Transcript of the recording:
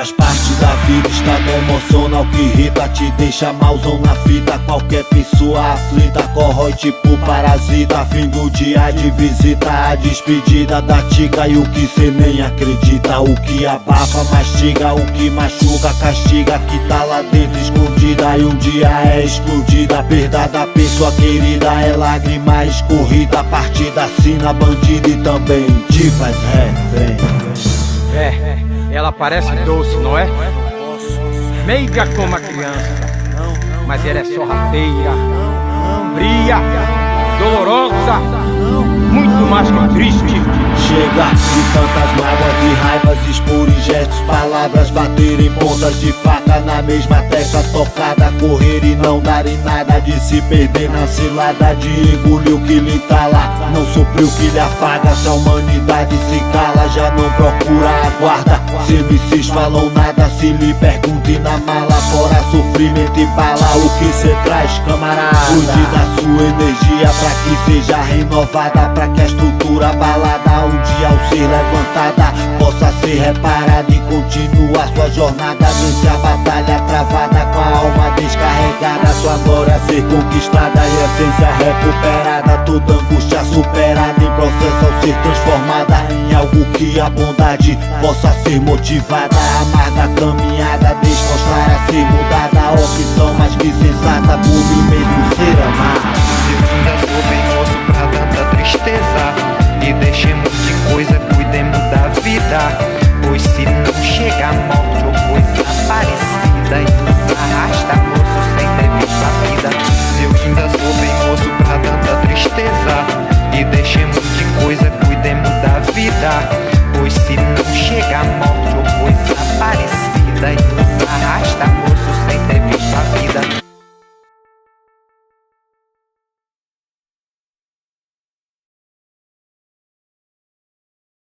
Faz parte da vida, estado emocional que irrita, te deixa malzão na fita. Qualquer pessoa aflita, corrói tipo parasita. Fim do dia de visita, a despedida da tica. E o que cê nem acredita, o que abafa mastiga, o que machuca castiga, que tá lá dentro escondida. E um dia é explodida, a perda da pessoa querida é lágrima escorrida. Partida assina bandida e também te faz refém. Ela parece doce, não é? Meiga como a criança, mas ela é sorrateira, fria, dolorosa, muito mais que triste. Chega de tantas mágoas e raivas, expor em gestos, palavras, baterem pontas de faca na mesma tecla tocada, correr e não dar em nada, de se perder na cilada, de engolir o que lhe entala, não suprir o que lhe afaga. Se a humanidade se cala, já não procura a guarda. Se MCs falam nada, se lhe pergunte na mala, fora sofrimento e bala, o que cê traz, camarada? Cuide da sua energia pra que seja renovada, pra que a estrutura abalada um dia ao ser levantada possa ser reparada e continuar sua jornada. Vence a batalha travada com a alma descarregada, sua glória ser conquistada e a essência recuperada, toda angústia superada em processo ao ser transformada em algo que a bondade possa ser motivada. A amarga caminhada desmostrar a ser mudada, a opção mais que sensata, movimento ser amado. Segunda sou bem moço pra tanta tristeza, e deixemos de coisa, cuidemos da vida, pois se não chega a morte ou coisa parecida, e nos arrasta